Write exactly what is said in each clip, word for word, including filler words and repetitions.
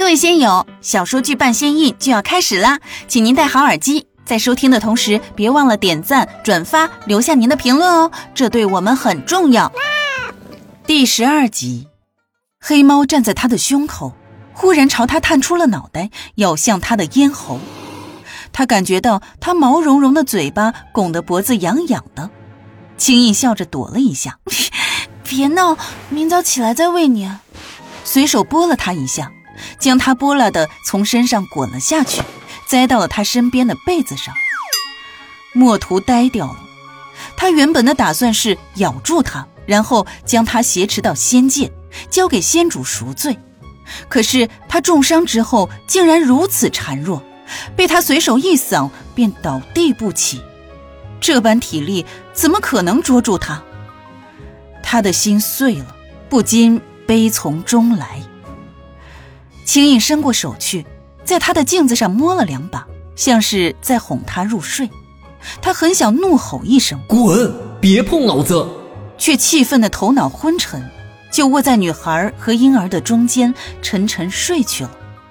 各位仙友，小说剧半仙印就要开始啦，请您戴好耳机，在收听的同时别忘了点赞、转发，留下您的评论哦，这对我们很重要。第十二集，黑猫站在他的胸口，忽然朝他探出了脑袋，咬向他的咽喉。他感觉到他毛茸茸的嘴巴拱得脖子痒痒的，轻易笑着躲了一下。别闹，明早起来再喂你。随手拨了他一下，将他拨拉的从身上滚了下去，栽到了他身边的被子上。墨图呆掉了，他原本的打算是咬住他，然后将他挟持到仙界，交给仙主赎罪。可是他重伤之后竟然如此孱弱，被他随手一扫便倒地不起，这般体力怎么可能捉住他？他的心碎了，不禁悲从中来。青印伸过手去，在他的镜子上摸了两把，像是在哄他入睡。他很想怒吼一声滚，别碰老子， 却气愤的头脑昏沉，就卧在女孩和婴儿的中间沉沉睡去了。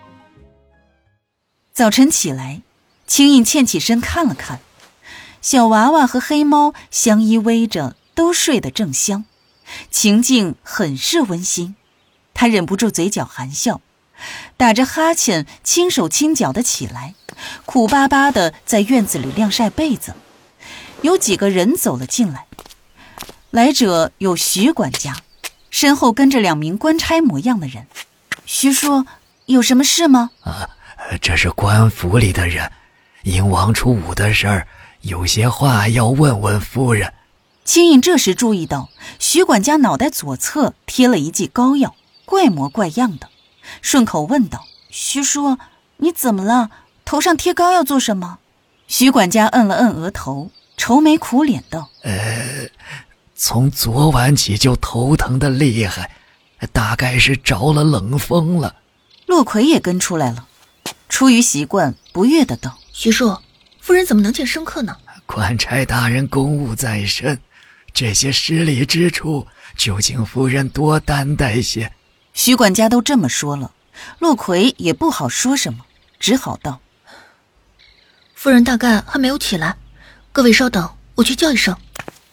早晨起来，青印欠起身看了看，小娃娃和黑猫相依偎着，都睡得正香，情境很是温馨。他忍不住嘴角含笑，打着哈欠轻手轻脚的起来，苦巴巴的在院子里晾晒被子。有几个人走了进来，来者有徐管家，身后跟着两名官差模样的人。徐叔，有什么事吗？ 啊，这是官府里的人，因王初武的事儿，有些话要问问夫人。 青印这时注意到徐管家脑袋左侧贴了一剂膏药，怪模怪样的，顺口问道：徐叔，你怎么了？头上贴膏药做什么？徐管家摁了摁额头，愁眉苦脸道： 呃，从昨晚起就头疼的厉害，大概是着了冷风了。 骆葵也跟出来了，出于习惯不悦的道： 徐叔，夫人怎么能见生客呢？ 官差大人公务在身，这些失礼之处就请夫人多担待些。 徐管家都这么说了，骆葵也不好说什么，只好道： 夫人大概还没有起来，各位稍等，我去叫一声。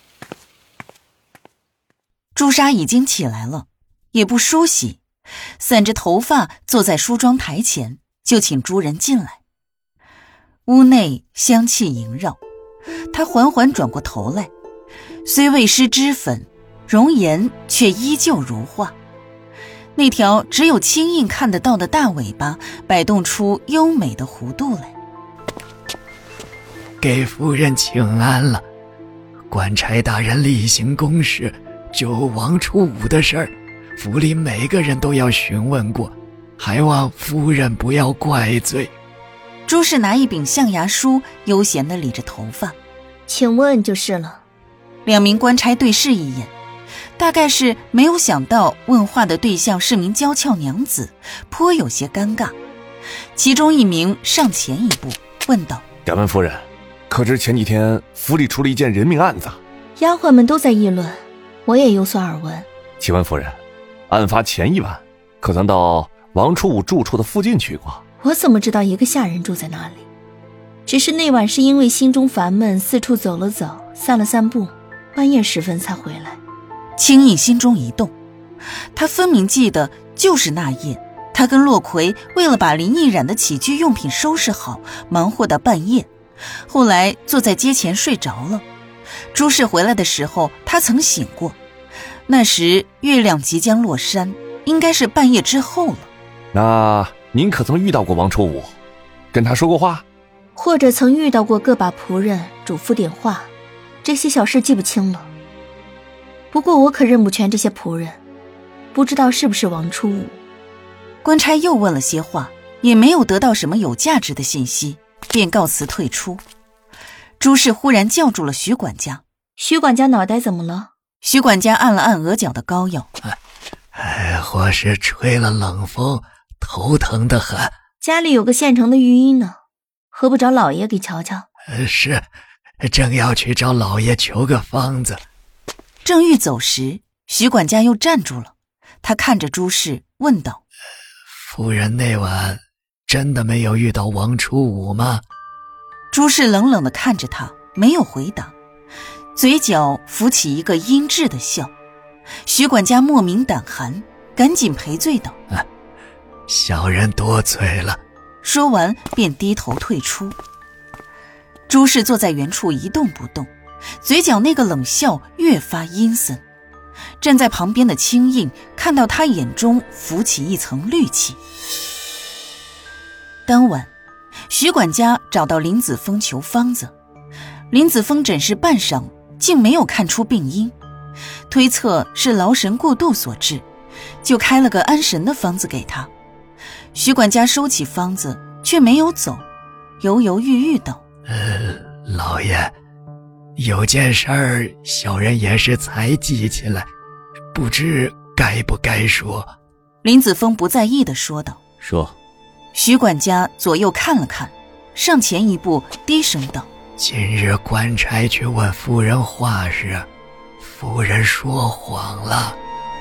朱砂已经起来了，也不梳洗，散着头发坐在梳妆台前，就请诸人进来。屋内香气萦绕，他缓缓转过头来，虽未施脂粉，容颜却依旧如画。那条只有青印看得到的大尾巴摆动出优美的弧度来。 给夫人请安了，官差大人例行公事，就王初武的事儿，府里每个人都要询问过，还望夫人不要怪罪。 朱氏拿一柄象牙梳，悠闲地理着头发。 请问就是了。 两名官差对视一眼，大概是没有想到问话的对象是名娇俏娘子，颇有些尴尬。其中一名上前一步问道： 敢问夫人，可知前几天府里出了一件人命案子？ 丫鬟们都在议论，我也有所耳闻。 请问夫人，案发前一晚可曾到王初武住处的附近去过？ 我怎么知道一个下人住在那里？只是那晚是因为心中烦闷，四处走了走，散了散步，半夜时分才回来。 青印心中一动，他分明记得就是那夜，他跟骆葵为了把林奕冉的起居用品收拾好，忙活到半夜，后来坐在街前睡着了。朱氏回来的时候，他曾醒过，那时月亮即将落山，应该是半夜之后了。 那您可曾遇到过王初武，跟他说过话？ 或者曾遇到过个把仆人嘱咐点话，这些小事记不清了。不过我可认不全这些仆人，不知道是不是王初武。 官差又问了些话，也没有得到什么有价值的信息，便告辞退出。朱氏忽然叫住了徐管家。 徐管家脑袋怎么了？ 徐管家按了按额角的膏药， 哎，或是吹了冷风，头疼得很。 家里有个现成的御医呢，何不找老爷给瞧瞧？ 是，正要去找老爷求个方子。 正欲走时，徐管家又站住了，他看着朱氏问道： 夫人那晚真的没有遇到王初武吗？ 朱氏冷冷地看着他，没有回答，嘴角浮起一个阴鸷的笑。徐管家莫名胆寒，赶紧赔罪道： 啊，小人多嘴了。 说完便低头退出。朱氏坐在原处一动不动，嘴角那个冷笑越发阴森。站在旁边的青印看到他眼中浮起一层戾气。当晚，徐管家找到林子峰求方子，林子峰诊视半晌，竟没有看出病因，推测是劳神过度所致，就开了个安神的方子给他。徐管家收起方子，却没有走，犹犹豫豫道： 呃，老爷，有件事儿小人也是才记起来，不知该不该说。 林子峰不在意地说道： 说。 徐管家左右看了看，上前一步低声道： 今日官差去问夫人话时，夫人说谎了。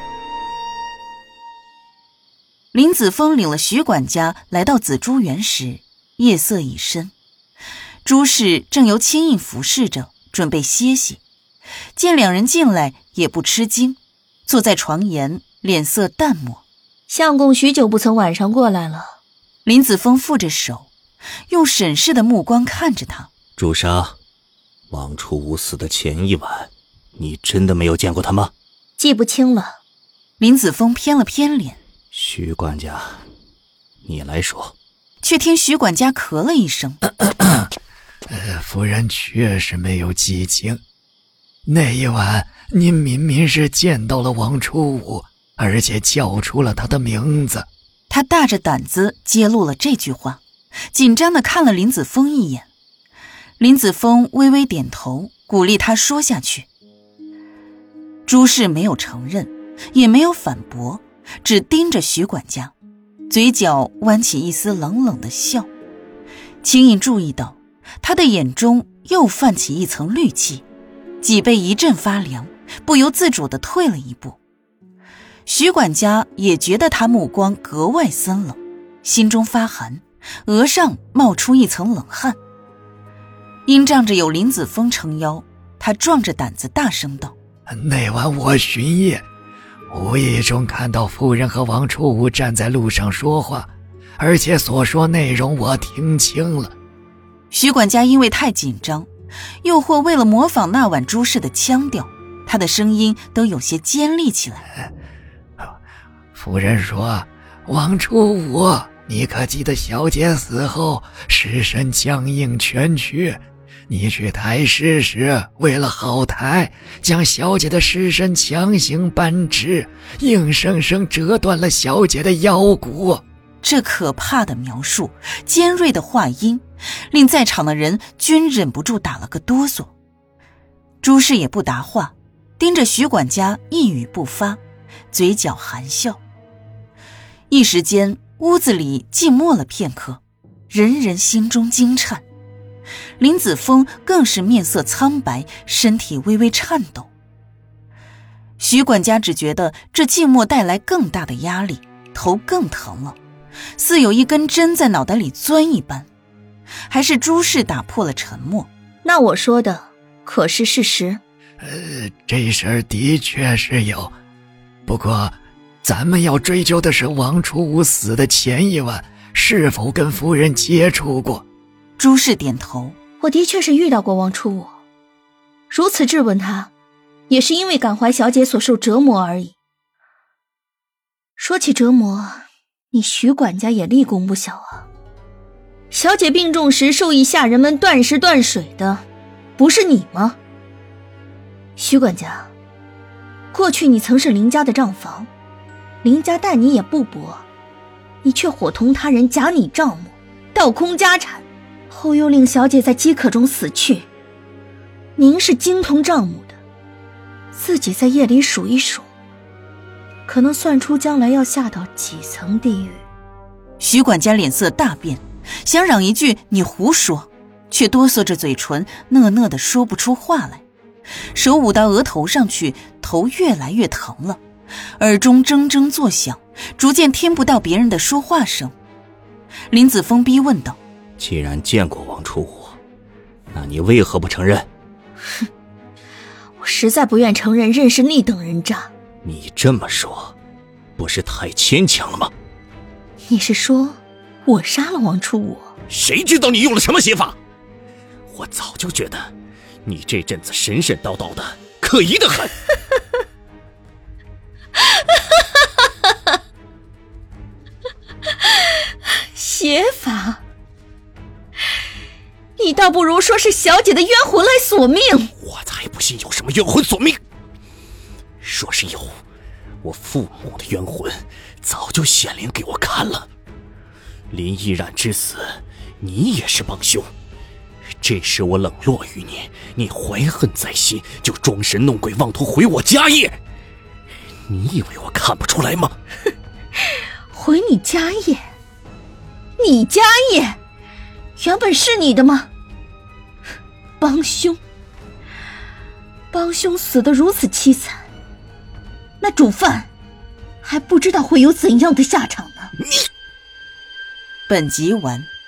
林子峰领了徐管家来到紫珠园时，夜色已深，朱氏正由青印服侍着，准备歇息。见两人进来也不吃惊，坐在床沿，脸色淡漠。 相公许久不曾晚上过来了。 林子峰负着手，用审视的目光看着他。 朱砂，王初武死的前一晚，你真的没有见过他吗？ 记不清了。 林子峰偏了偏脸。 徐管家，你来说。 却听徐管家咳了一声。 呃，夫人确实没有记清。那一晚您明明是见到了王初武，而且叫出了他的名字。 他大着胆子揭露了这句话，紧张地看了林子峰一眼。林子峰微微点头，鼓励他说下去。朱氏没有承认，也没有反驳，只盯着徐管家，嘴角弯起一丝冷冷的笑。青印注意到他的眼中又泛起一层戾气，脊背一阵发凉，不由自主地退了一步。徐管家也觉得他目光格外森冷，心中发寒，额上冒出一层冷汗。因仗着有林子峰撑腰，他壮着胆子大声道： 那晚我巡夜，无意中看到夫人和王初武站在路上说话，而且所说内容我听清了。 徐管家因为太紧张，又或为了模仿那晚朱氏的腔调，他的声音都有些尖利起来。 夫人说，王初武，你可记得小姐死后尸身僵硬蜷曲，你去抬尸时为了好抬，将小姐的尸身强行扳直，硬生生折断了小姐的腰骨。 这可怕的描述，尖锐的话音，令在场的人均忍不住打了个哆嗦。朱氏也不答话，盯着徐管家一语不发，嘴角含笑。一时间屋子里静默了片刻，人人心中惊颤。林子峰更是面色苍白，身体微微颤抖。徐管家只觉得这静默带来更大的压力，头更疼了，似有一根针在脑袋里钻一般。还是朱氏打破了沉默： 那我说的可是事实？ 呃，这事儿的确是有，不过咱们要追究的是王初武死的前一晚是否跟夫人接触过。 朱氏点头： 我的确是遇到过王初武，如此质问他，也是因为感怀小姐所受折磨而已。说起折磨，你徐管家也立功不小啊。小姐病重时授意下人们断食断水的，不是你吗？徐管家，过去你曾是林家的账房，林家待你也不薄，你却伙同他人假拟账目，盗空家产，后又令小姐在饥渴中死去。您是精通账目的，自己在夜里数一数，可能算出将来要下到几层地狱。 徐管家脸色大变，想嚷一句你胡说，却哆嗦着嘴唇，讷讷地说不出话来，手捂到额头上去，头越来越疼了，耳中铮铮作响， 逐渐听不到别人的说话声。林子峰逼问道： 既然见过王初武，那你为何不承认？ 哼，我实在不愿承认认识那等人渣。 你这么说，不是太牵强了吗？ 你是说我杀了王初武？ 谁知道你用了什么邪法？我早就觉得你这阵子神神叨叨的，可疑得很。 邪法？你倒不如说是小姐的冤魂来索命。 我才不信有什么冤魂索命。说是有，我父母的冤魂早就显灵给我看了。林依然之死，你也是帮凶。这时我冷落于你，你怀恨在心，就装神弄鬼，妄图毁我家业。你以为我看不出来吗？ 毁你家业？你家业原本是你的吗？帮凶，帮凶死得如此凄惨，那主犯还不知道会有怎样的下场呢。 本集完。